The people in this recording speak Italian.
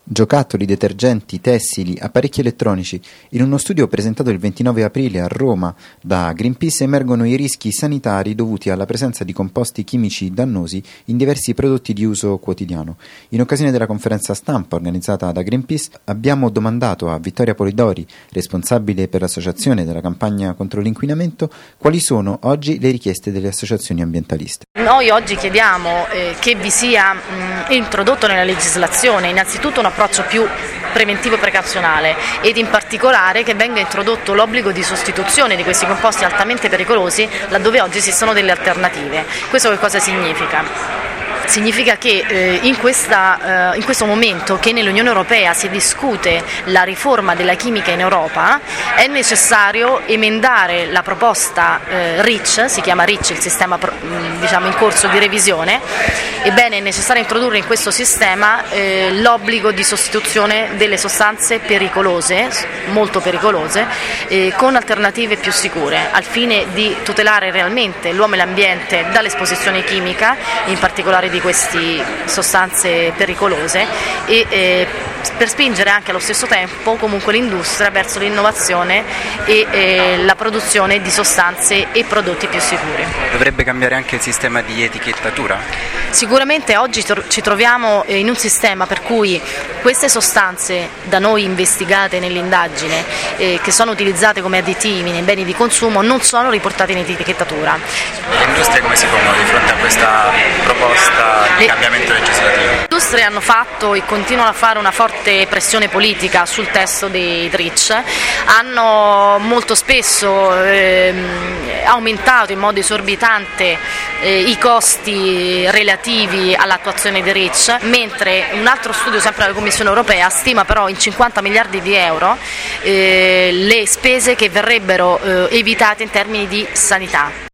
Giocattoli, detergenti, tessili, apparecchi elettronici. In uno studio presentato il 29 aprile a Roma da Greenpeace emergono i rischi sanitari dovuti alla presenza di composti chimici dannosi in diversi prodotti di uso quotidiano. In occasione della conferenza stampa organizzata da Greenpeace abbiamo domandato a Vittoria Polidori, responsabile per l'associazione della campagna contro l'inquinamento, quali sono oggi le richieste delle associazioni ambientaliste. Noi oggi chiediamo che vi sia introdotto nella legislazione innanzitutto un approccio più preventivo e precauzionale ed in particolare che venga introdotto l'obbligo di sostituzione di questi composti altamente pericolosi laddove oggi esistono delle alternative. Questo che cosa significa? Significa che in questo momento che nell'Unione Europea si discute la riforma della chimica in Europa è necessario emendare la proposta REACH, si chiama REACH il sistema in corso di revisione. Ebbene, è necessario introdurre in questo sistema l'obbligo di sostituzione delle sostanze pericolose, molto pericolose, con alternative più sicure, al fine di tutelare realmente l'uomo e l'ambiente dall'esposizione chimica, in particolare di queste sostanze pericolose, e per spingere anche allo stesso tempo comunque l'industria verso l'innovazione e la produzione di sostanze e prodotti più sicuri. Dovrebbe cambiare anche il sistema di etichettatura? Sicuramente oggi ci troviamo in un sistema per cui queste sostanze da noi investigate nell'indagine, che sono utilizzate come additivi nei beni di consumo, non sono riportate in etichettatura. Le industrie come si pongono di fronte a questa proposta di cambiamento legislativo? Le industrie hanno fatto e continuano a fare una forte pressione politica sul testo dei REACH, hanno molto spesso aumentato in modo esorbitante i costi relativi all'attuazione dei REACH, mentre un altro studio sempre della Commissione Europea stima però in 50 miliardi di euro le spese che verrebbero evitate in termini di sanità.